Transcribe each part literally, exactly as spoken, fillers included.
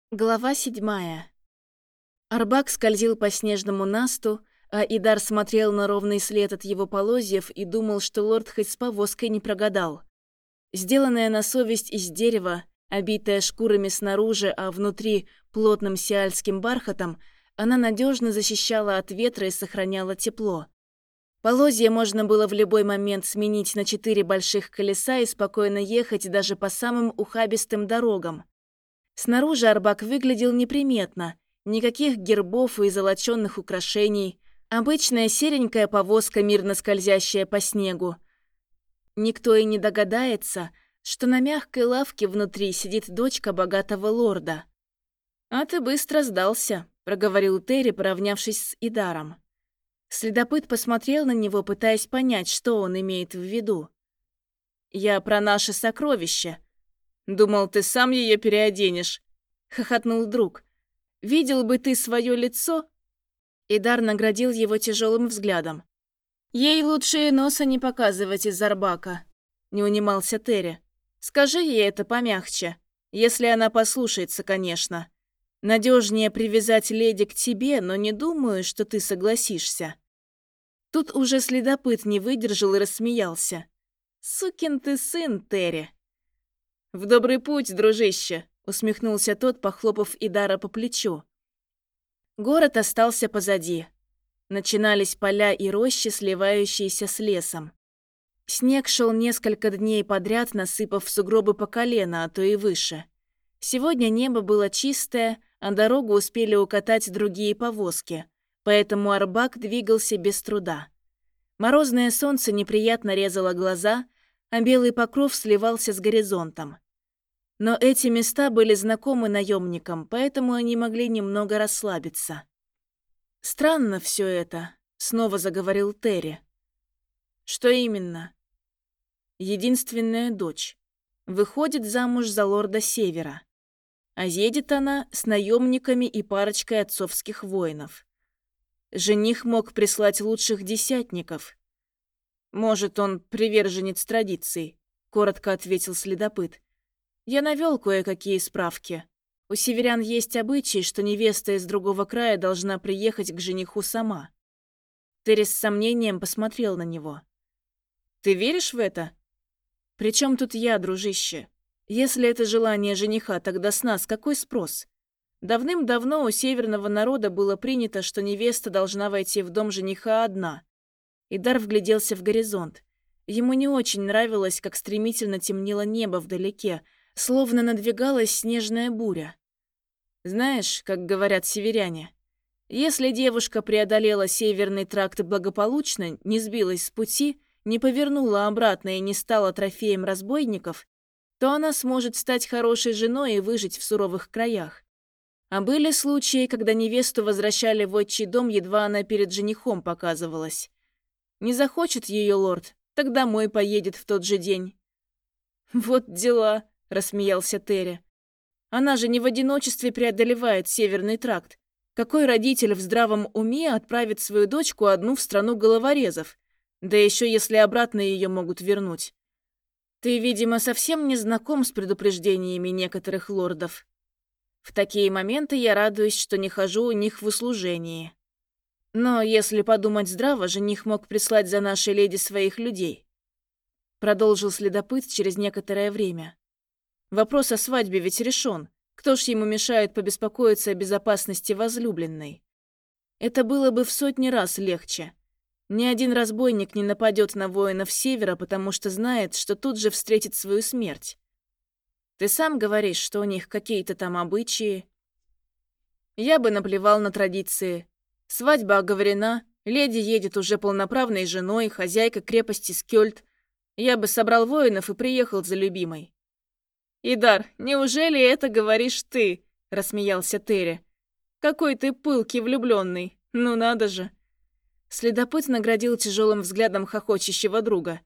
Глава седьмая. Арбак скользил по снежному насту, а Идар смотрел на ровный след от его полозьев и думал, что лорд хоть с повозкой не прогадал. Сделанная на совесть из дерева, обитая шкурами снаружи, а внутри плотным сиальским бархатом, она надежно защищала от ветра и сохраняла тепло. Полозья можно было в любой момент сменить на четыре больших колеса и спокойно ехать даже по самым ухабистым дорогам. Снаружи Арбак выглядел неприметно, никаких гербов и золочёных украшений, обычная серенькая повозка, мирно скользящая по снегу. Никто и не догадается, что на мягкой лавке внутри сидит дочка богатого лорда. «А ты быстро сдался», — проговорил Терри, поравнявшись с Идаром. Следопыт посмотрел на него, пытаясь понять, что он имеет в виду. «Я про наше сокровище. Думал, ты сам ее переоденешь», — хохотнул друг. «Видел бы ты свое лицо?» Идар наградил его тяжелым взглядом. «Ей лучше и носа не показывать из Арбака», — не унимался Терри. «Скажи ей это помягче, если она послушается, конечно. Надежнее привязать леди к тебе, но не думаю, что ты согласишься». Тут уже следопыт не выдержал и рассмеялся. «Сукин ты сын, Терри». «В добрый путь, дружище», — усмехнулся тот, похлопав Идара по плечу. Город остался позади. Начинались поля и рощи, сливающиеся с лесом. Снег шел несколько дней подряд, насыпав сугробы по колено, а то и выше. Сегодня небо было чистое, а дорогу успели укатать другие повозки, поэтому Арбак двигался без труда. Морозное солнце неприятно резало глаза, а белый покров сливался с горизонтом. Но эти места были знакомы наемникам, поэтому они могли немного расслабиться. «Странно все это», — снова заговорил Терри. «Что именно?» «Единственная дочь. Выходит замуж за лорда Севера. А едет она с наемниками и парочкой отцовских воинов. Жених мог прислать лучших десятников. Может, он приверженец традиций», — коротко ответил следопыт. «Я навел кое-какие справки. У северян есть обычай, что невеста из другого края должна приехать к жениху сама». Терри с сомнением посмотрел на него. «Ты веришь в это?» «При чем тут я, дружище? Если это желание жениха, тогда с нас какой спрос? Давным-давно у северного народа было принято, что невеста должна войти в дом жениха одна». Идар вгляделся в горизонт. Ему не очень нравилось, как стремительно темнело небо вдалеке, словно надвигалась снежная буря. Знаешь, как говорят северяне, если девушка преодолела северный тракт благополучно, не сбилась с пути, не повернула обратно и не стала трофеем разбойников, то она сможет стать хорошей женой и выжить в суровых краях. А были случаи, когда невесту возвращали в отчий дом, едва она перед женихом показывалась. Не захочет ее лорд, так домой поедет в тот же день. «Вот дела», — рассмеялся Терри. «Она же не в одиночестве преодолевает северный тракт. Какой родитель в здравом уме отправит свою дочку одну в страну головорезов? Да еще если обратно ее могут вернуть. Ты, видимо, совсем не знаком с предупреждениями некоторых лордов. В такие моменты я радуюсь, что не хожу у них в услужении. Но если подумать здраво, жених мог прислать за нашей леди своих людей», — продолжил следопыт через некоторое время. «Вопрос о свадьбе ведь решен. Кто ж ему мешает побеспокоиться о безопасности возлюбленной? Это было бы в сотни раз легче. Ни один разбойник не нападет на воинов Севера, потому что знает, что тут же встретит свою смерть. Ты сам говоришь, что у них какие-то там обычаи. Я бы наплевал на традиции. Свадьба оговорена, леди едет уже полноправной женой, хозяйка крепости Скёльд. Я бы собрал воинов и приехал за любимой». «Идар, неужели это говоришь ты?» — рассмеялся Терри. «Какой ты пылкий влюбленный. Ну надо же». Следопыт наградил тяжелым взглядом хохочущего друга.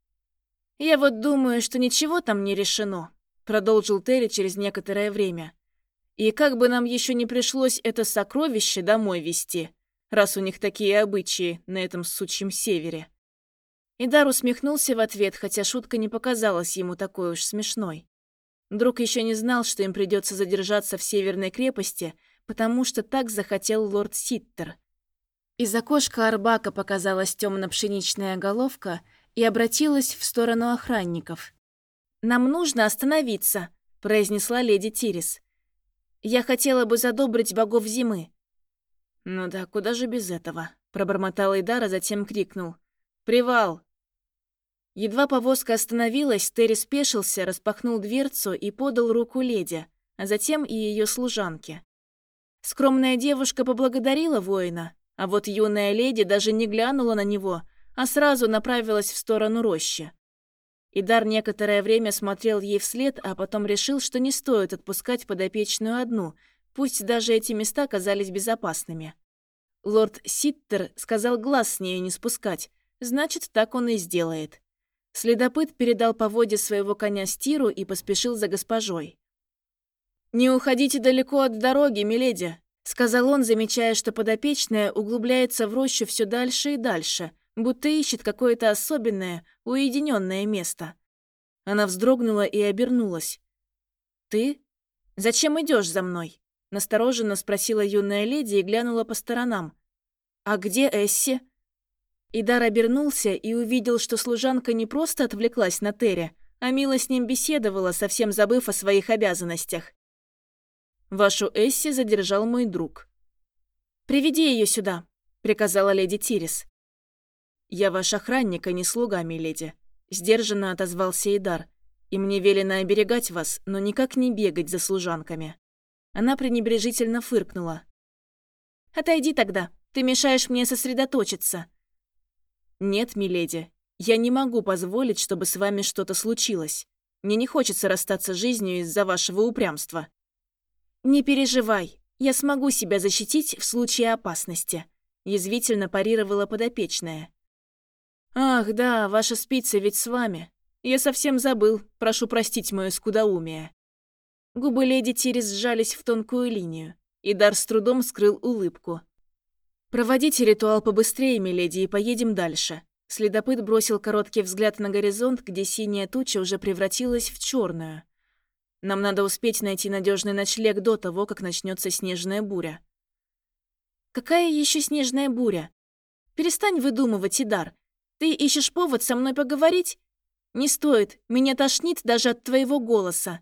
«Я вот думаю, что ничего там не решено», — продолжил Терри через некоторое время. «И как бы нам еще не пришлось это сокровище домой везти, раз у них такие обычаи на этом сучьем севере». Идар усмехнулся в ответ, хотя шутка не показалась ему такой уж смешной. Друг еще не знал, что им придется задержаться в Северной крепости, потому что так захотел лорд Ситтер. Из окошка Арбака показалась темно-пшеничная головка и обратилась в сторону охранников. «Нам нужно остановиться», — произнесла леди Тирис. «Я хотела бы задобрить богов зимы». «Ну да, куда же без этого?» — пробормотал Идар, а затем крикнул. «Привал!» Едва повозка остановилась, Терри спешился, распахнул дверцу и подал руку леди, а затем и ее служанке. Скромная девушка поблагодарила воина, а вот юная леди даже не глянула на него, а сразу направилась в сторону рощи. Идар некоторое время смотрел ей вслед, а потом решил, что не стоит отпускать подопечную одну, пусть даже эти места казались безопасными. Лорд Ситтер сказал глаз с нее не спускать, значит, так он и сделает. Следопыт передал поводья своего коня Стиру и поспешил за госпожой. «Не уходите далеко от дороги, миледи», — сказал он, замечая, что подопечная углубляется в рощу все дальше и дальше, будто ищет какое-то особенное, уединенное место. Она вздрогнула и обернулась. «Ты? Зачем идешь за мной?» — настороженно спросила юная леди и глянула по сторонам. «А где Эсси?» Идар обернулся и увидел, что служанка не просто отвлеклась на Терри, а мило с ним беседовала, совсем забыв о своих обязанностях. «Вашу Эсси задержал мой друг». «Приведи ее сюда», — приказала леди Тирис. «Я ваш охранник, а не слуга, миледи», — сдержанно отозвался Идар. «И мне велено оберегать вас, но никак не бегать за служанками». Она пренебрежительно фыркнула. «Отойди тогда, ты мешаешь мне сосредоточиться». «Нет, миледи, я не могу позволить, чтобы с вами что-то случилось. Мне не хочется расстаться с жизнью из-за вашего упрямства». «Не переживай, я смогу себя защитить в случае опасности», — язвительно парировала подопечная. «Ах, да, ваша спица ведь с вами. Я совсем забыл, прошу простить мое скудоумие». Губы леди Тирис сжались в тонкую линию, и Дар с трудом скрыл улыбку. «Проводите ритуал побыстрее, миледи, и поедем дальше». Следопыт бросил короткий взгляд на горизонт, где синяя туча уже превратилась в черную. «Нам надо успеть найти надежный ночлег до того, как начнется снежная буря». «Какая еще снежная буря? Перестань выдумывать, Идар. Ты ищешь повод со мной поговорить? Не стоит, меня тошнит даже от твоего голоса».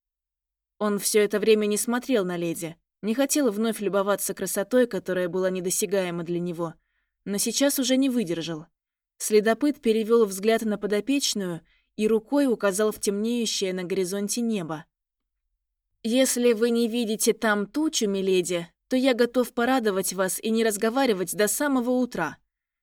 Он все это время не смотрел на леди, не хотел вновь любоваться красотой, которая была недосягаема для него, но сейчас уже не выдержал. Следопыт перевел взгляд на подопечную и рукой указал в темнеющее на горизонте небо. «Если вы не видите там тучу, миледи, то я готов порадовать вас и не разговаривать до самого утра».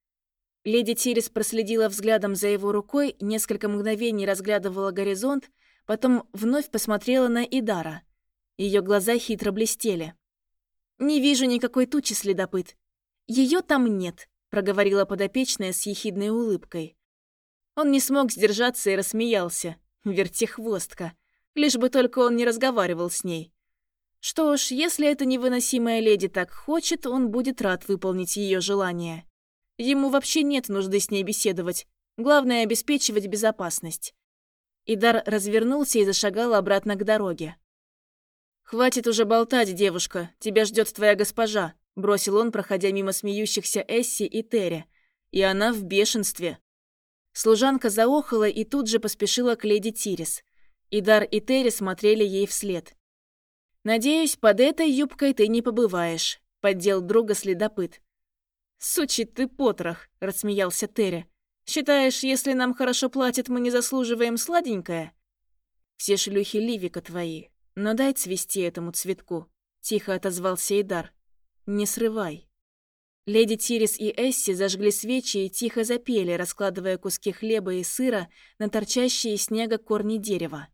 Леди Тирис проследила взглядом за его рукой, несколько мгновений разглядывала горизонт, потом вновь посмотрела на Идара. Ее глаза хитро блестели. «Не вижу никакой тучи, следопыт. Ее там нет», — проговорила подопечная с ехидной улыбкой. Он не смог сдержаться и рассмеялся. Вертихвостка. Лишь бы только он не разговаривал с ней. Что ж, если эта невыносимая леди так хочет, он будет рад выполнить ее желание. Ему вообще нет нужды с ней беседовать. Главное — обеспечивать безопасность. Идар развернулся и зашагал обратно к дороге. «Хватит уже болтать, девушка, тебя ждет твоя госпожа», — бросил он, проходя мимо смеющихся Эсси и Терри. И она в бешенстве. Служанка заохала и тут же поспешила к леди Тирис. Идар и Терри смотрели ей вслед. «Надеюсь, под этой юбкой ты не побываешь», — поддел друга следопыт. «Сучий ты потрох», — рассмеялся Терри. «Считаешь, если нам хорошо платят, мы не заслуживаем сладенькое?» «Все шлюхи Ливика твои, но дай цвести этому цветку», — тихо отозвался Идар. «Не срывай». Леди Тирис и Эсси зажгли свечи и тихо запели, раскладывая куски хлеба и сыра на торчащие из снега корни дерева.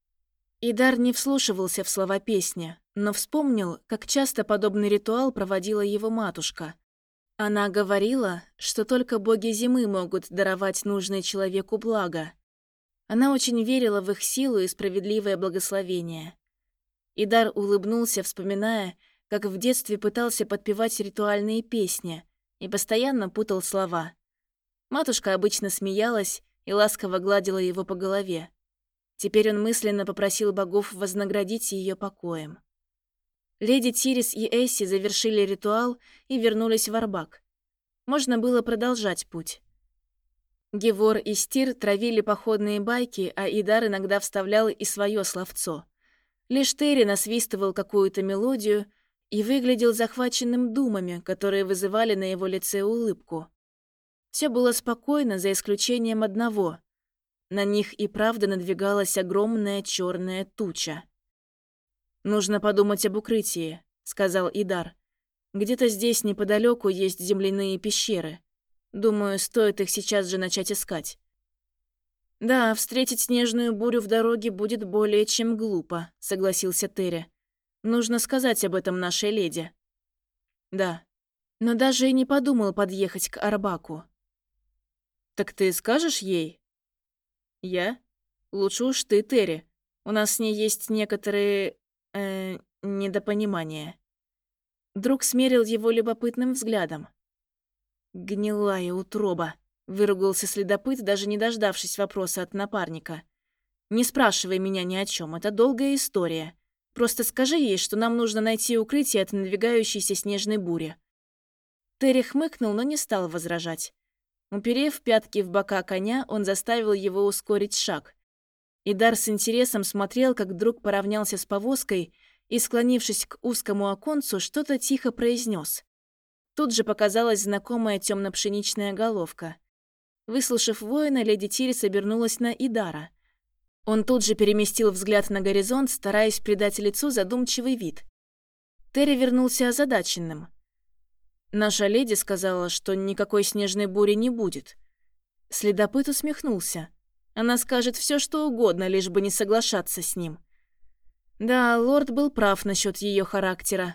Идар не вслушивался в слова песни, но вспомнил, как часто подобный ритуал проводила его матушка. Она говорила, что только боги зимы могут даровать нужное человеку благо. Она очень верила в их силу и справедливое благословение. Идар улыбнулся, вспоминая, как в детстве пытался подпевать ритуальные песни и постоянно путал слова. Матушка обычно смеялась и ласково гладила его по голове. Теперь он мысленно попросил богов вознаградить ее покоем. Леди Тирис и Эсси завершили ритуал и вернулись в Арбак. Можно было продолжать путь. Гевор и Стир травили походные байки, а Идар иногда вставлял и свое словцо. Лишь Терри насвистывал какую-то мелодию и выглядел захваченным думами, которые вызывали на его лице улыбку. Все было спокойно, за исключением одного. На них и правда надвигалась огромная черная туча. «Нужно подумать об укрытии», — сказал Идар. «Где-то здесь неподалеку есть земляные пещеры. Думаю, стоит их сейчас же начать искать». «Да, встретить снежную бурю в дороге будет более чем глупо», — согласился Терри. «Нужно сказать об этом нашей леди». «Да, но даже и не подумал подъехать к Арбаку». «Так ты скажешь ей?» «Я? Лучше уж ты, Терри. У нас с ней есть некоторые... э... недопонимания». Друг смерил его любопытным взглядом. «Гнилая утроба», — выругался следопыт, даже не дождавшись вопроса от напарника. «Не спрашивай меня ни о чем, это долгая история. Просто скажи ей, что нам нужно найти укрытие от надвигающейся снежной бури». Терри хмыкнул, но не стал возражать. Уперев пятки в бока коня, он заставил его ускорить шаг. Идар с интересом смотрел, как друг поравнялся с повозкой и, склонившись к узкому оконцу, что-то тихо произнес. Тут же показалась знакомая темно-пшеничная головка. Выслушав воина, леди Тирис обернулась на Идара. Он тут же переместил взгляд на горизонт, стараясь придать лицу задумчивый вид. Терри вернулся озадаченным. «Наша леди сказала, что никакой снежной бури не будет». Следопыт усмехнулся. «Она скажет все, что угодно, лишь бы не соглашаться с ним». Да, лорд был прав насчет ее характера.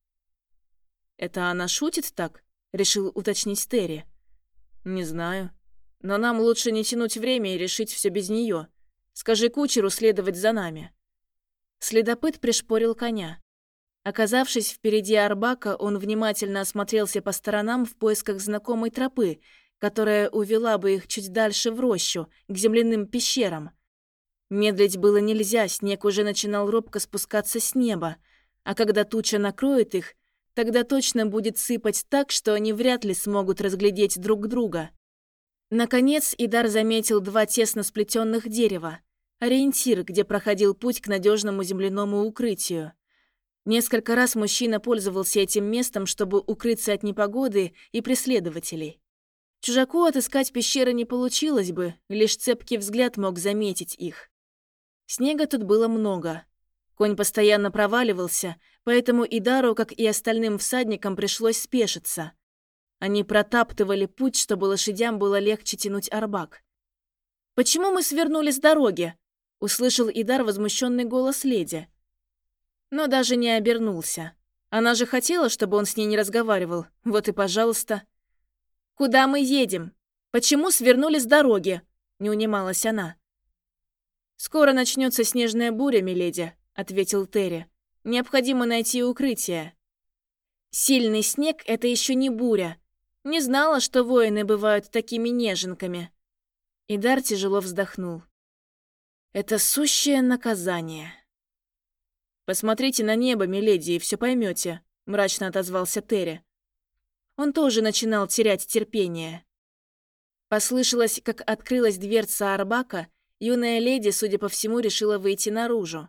«Это она шутит так?» — решил уточнить Терри. «Не знаю. Но нам лучше не тянуть время и решить все без нее. Скажи кучеру следовать за нами». Следопыт пришпорил коня. Оказавшись впереди Арбака, он внимательно осмотрелся по сторонам в поисках знакомой тропы, которая увела бы их чуть дальше в рощу, к земляным пещерам. Медлить было нельзя, снег уже начинал робко спускаться с неба, а когда туча накроет их, тогда точно будет сыпать так, что они вряд ли смогут разглядеть друг друга. Наконец Идар заметил два тесно сплетенных дерева, ориентир, где проходил путь к надежному земляному укрытию. Несколько раз мужчина пользовался этим местом, чтобы укрыться от непогоды и преследователей. Чужаку отыскать пещеры не получилось бы, лишь цепкий взгляд мог заметить их. Снега тут было много. Конь постоянно проваливался, поэтому Идару, как и остальным всадникам, пришлось спешиться. Они протаптывали путь, чтобы лошадям было легче тянуть Арбак. «Почему мы свернули с дороги?» — услышал Идар возмущенный голос леди. Но даже не обернулся. Она же хотела, чтобы он с ней не разговаривал. Вот и пожалуйста. «Куда мы едем? Почему свернули с дороги?» — не унималась она. «Скоро начнется снежная буря, миледи», — ответил Терри. «Необходимо найти укрытие». «Сильный снег — это еще не буря. Не знала, что воины бывают такими неженками». Идар тяжело вздохнул. «Это сущее наказание». «Посмотрите на небо, миледи, и все поймете», — мрачно отозвался Терри. Он тоже начинал терять терпение. Послышалось, как открылась дверца Арбака, юная леди, судя по всему, решила выйти наружу.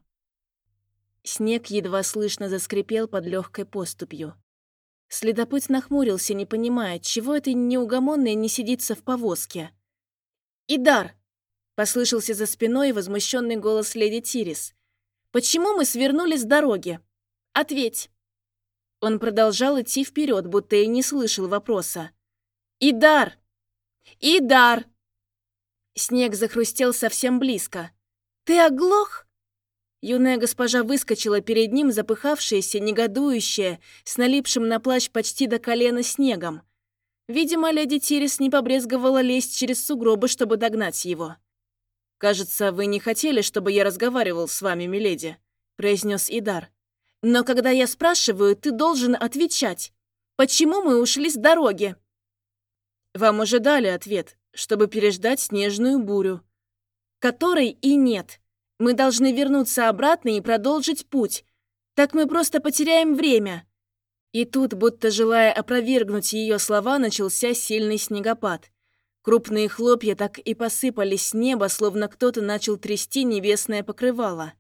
Снег едва слышно заскрипел под легкой поступью. Следопыт нахмурился, не понимая, чего этой неугомонной не сидится в повозке. «Идар!» — послышался за спиной возмущенный голос леди Тирис. «Почему мы свернули с дороги? Ответь!» Он продолжал идти вперед, будто и не слышал вопроса. «Идар! Идар!» Снег захрустел совсем близко. «Ты оглох?» Юная госпожа выскочила перед ним, запыхавшаяся, негодующая, с налипшим на плащ почти до колена снегом. Видимо, леди Тирис не побрезговала лезть через сугробы, чтобы догнать его. «Кажется, вы не хотели, чтобы я разговаривал с вами, миледи», — произнес Идар. «Но когда я спрашиваю, ты должен отвечать. Почему мы ушли с дороги?» «Вам уже дали ответ, чтобы переждать снежную бурю». «Которой и нет. Мы должны вернуться обратно и продолжить путь. Так мы просто потеряем время». И тут, будто желая опровергнуть ее слова, начался сильный снегопад. Крупные хлопья так и посыпались с неба, словно кто-то начал трясти небесное покрывало.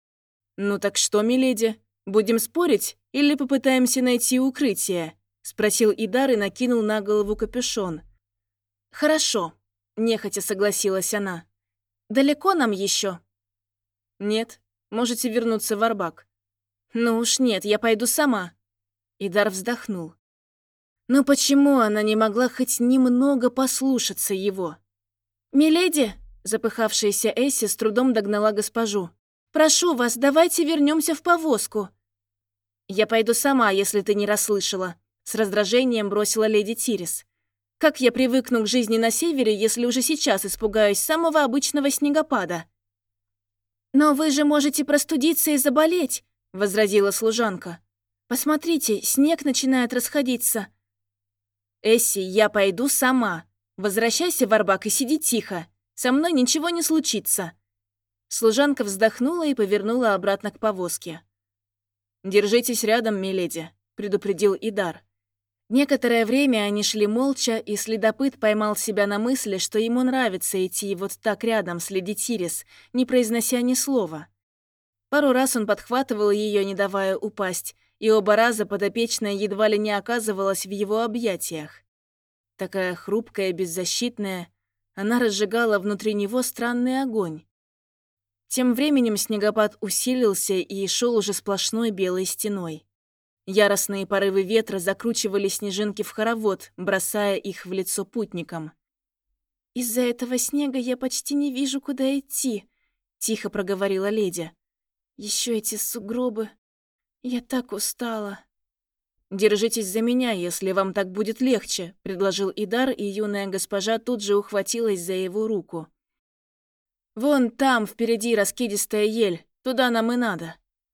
«Ну так что, миледи, будем спорить или попытаемся найти укрытие?» — спросил Идар и накинул на голову капюшон. «Хорошо», — нехотя согласилась она. «Далеко нам еще?» «Нет, можете вернуться в Арбак». «Ну уж нет, я пойду сама». Идар вздохнул. Но почему она не могла хоть немного послушаться его? «Миледи», — запыхавшаяся Эсси с трудом догнала госпожу, «прошу вас, давайте вернемся в повозку». «Я пойду сама, если ты не расслышала», — с раздражением бросила леди Тирис. «Как я привыкну к жизни на севере, если уже сейчас испугаюсь самого обычного снегопада?» «Но вы же можете простудиться и заболеть», — возразила служанка. «Посмотрите, снег начинает расходиться». «Эсси, я пойду сама. Возвращайся в Арбак и сиди тихо. Со мной ничего не случится». Служанка вздохнула и повернула обратно к повозке. «Держитесь рядом, миледи», — предупредил Идар. Некоторое время они шли молча, и следопыт поймал себя на мысли, что ему нравится идти вот так рядом с леди Тирис, не произнося ни слова. Пару раз он подхватывал ее, не давая упасть, и оба раза подопечная едва ли не оказывалась в его объятиях. Такая хрупкая, беззащитная, она разжигала внутри него странный огонь. Тем временем снегопад усилился и шел уже сплошной белой стеной. Яростные порывы ветра закручивали снежинки в хоровод, бросая их в лицо путникам. «Из-за этого снега я почти не вижу, куда идти», — тихо проговорила леди. «Еще эти сугробы. Я так устала». «Держитесь за меня, если вам так будет легче», — предложил Идар, и юная госпожа тут же ухватилась за его руку. «Вон там, впереди, раскидистая ель. Туда нам и надо».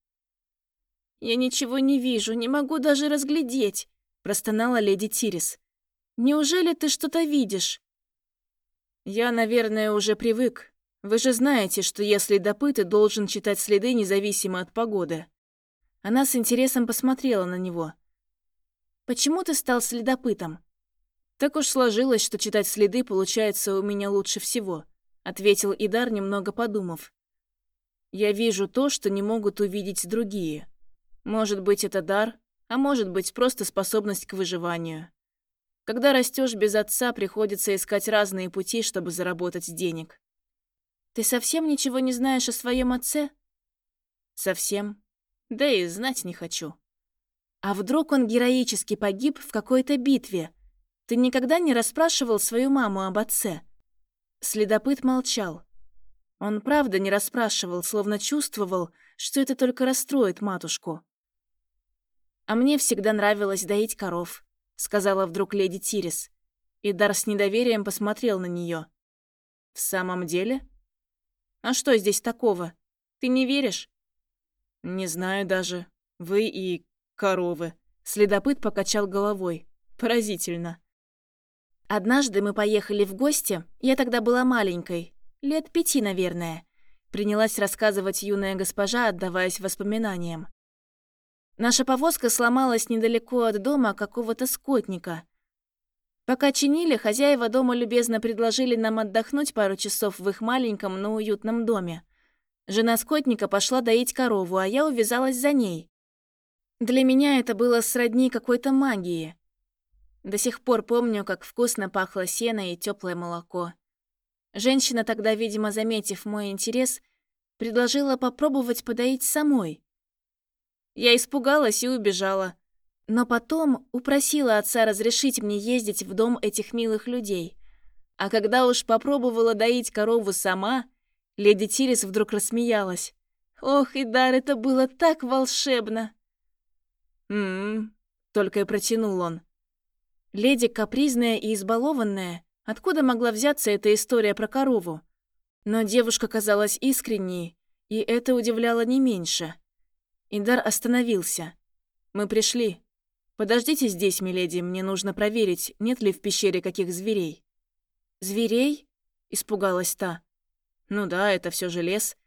«Я ничего не вижу, не могу даже разглядеть», — простонала леди Тирис. «Неужели ты что-то видишь?» «Я, наверное, уже привык. Вы же знаете, что я следопыт и должен читать следы независимо от погоды». Она с интересом посмотрела на него. «Почему ты стал следопытом?» «Так уж сложилось, что читать следы получается у меня лучше всего», — ответил Идар, немного подумав. «Я вижу то, что не могут увидеть другие. Может быть, это дар, а может быть, просто способность к выживанию. Когда растешь без отца, приходится искать разные пути, чтобы заработать денег». «Ты совсем ничего не знаешь о своем отце?» «Совсем. Да и знать не хочу». «А вдруг он героически погиб в какой-то битве? Ты никогда не расспрашивал свою маму об отце?» Следопыт молчал. Он правда не расспрашивал, словно чувствовал, что это только расстроит матушку. «А мне всегда нравилось доить коров», — сказала вдруг леди Тирис. Идар с недоверием посмотрел на нее. «В самом деле? А что здесь такого? Ты не веришь?» «Не знаю даже. Вы и коровы». Следопыт покачал головой. «Поразительно». «Однажды мы поехали в гости, я тогда была маленькой, лет пяти, наверное», принялась рассказывать юная госпожа, отдаваясь воспоминаниям. «Наша повозка сломалась недалеко от дома какого-то скотника. Пока чинили, хозяева дома любезно предложили нам отдохнуть пару часов в их маленьком, но уютном доме. Жена скотника пошла доить корову, а я увязалась за ней. Для меня это было сродни какой-то магии. До сих пор помню, как вкусно пахло сено и теплое молоко. Женщина тогда, видимо, заметив мой интерес, предложила попробовать подоить самой. Я испугалась и убежала. Но потом упросила отца разрешить мне ездить в дом этих милых людей. А когда уж попробовала доить корову сама, леди Тирис вдруг рассмеялась. «Ох, Идар, это было так волшебно!» «М-м-м», только и протянул он. Леди капризная и избалованная, откуда могла взяться эта история про корову? Но девушка казалась искренней, и это удивляло не меньше. Идар остановился. «Мы пришли. Подождите здесь, миледи, мне нужно проверить, нет ли в пещере каких зверей». «Зверей?» — испугалась та. «Ну да, это все же лес.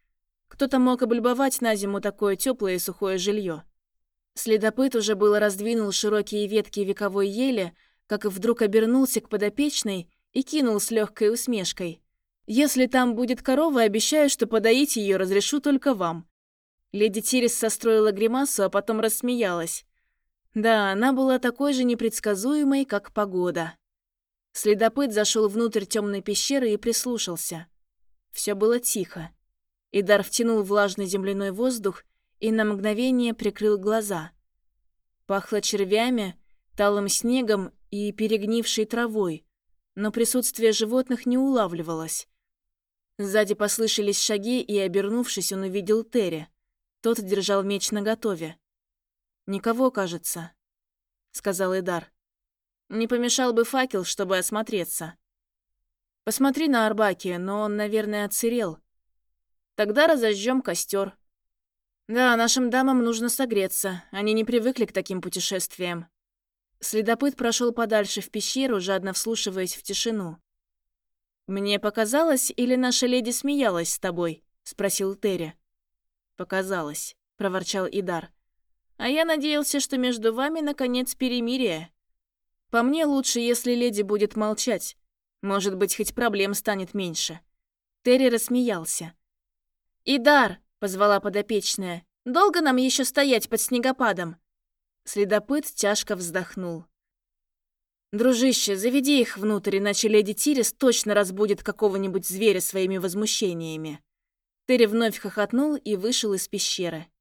Кто-то мог облюбовать на зиму такое теплое и сухое жилье. Следопыт уже было раздвинул широкие ветки вековой ели, как и вдруг обернулся к подопечной и кинул с легкой усмешкой. «Если там будет корова, обещаю, что подоить ее разрешу только вам». Леди Тирис состроила гримасу, а потом рассмеялась. Да, она была такой же непредсказуемой, как погода. Следопыт зашел внутрь темной пещеры и прислушался. Все было тихо. Идар втянул влажный земляной воздух и на мгновение прикрыл глаза. Пахло червями, талым снегом и перегнившей травой, но присутствие животных не улавливалось. Сзади послышались шаги, и, обернувшись, он увидел Терри. Тот держал меч наготове. «Никого, кажется», — сказал Идар. «Не помешал бы факел, чтобы осмотреться». «Посмотри на Арбаки, но он, наверное, отсырел. Тогда разожжем костер. Да, нашим дамам нужно согреться, они не привыкли к таким путешествиям». Следопыт прошел подальше в пещеру, жадно вслушиваясь в тишину. «Мне показалось, или наша леди смеялась с тобой?» — спросил Терри. «Показалось», — проворчал Идар. «А я надеялся, что между вами, наконец, перемирие. По мне лучше, если леди будет молчать. Может быть, хоть проблем станет меньше». Терри рассмеялся. «Идар!» — позвала подопечная. «Долго нам еще стоять под снегопадом?» Следопыт тяжко вздохнул. «Дружище, заведи их внутрь, иначе леди Тирис точно разбудит какого-нибудь зверя своими возмущениями». Терри вновь хохотнул и вышел из пещеры.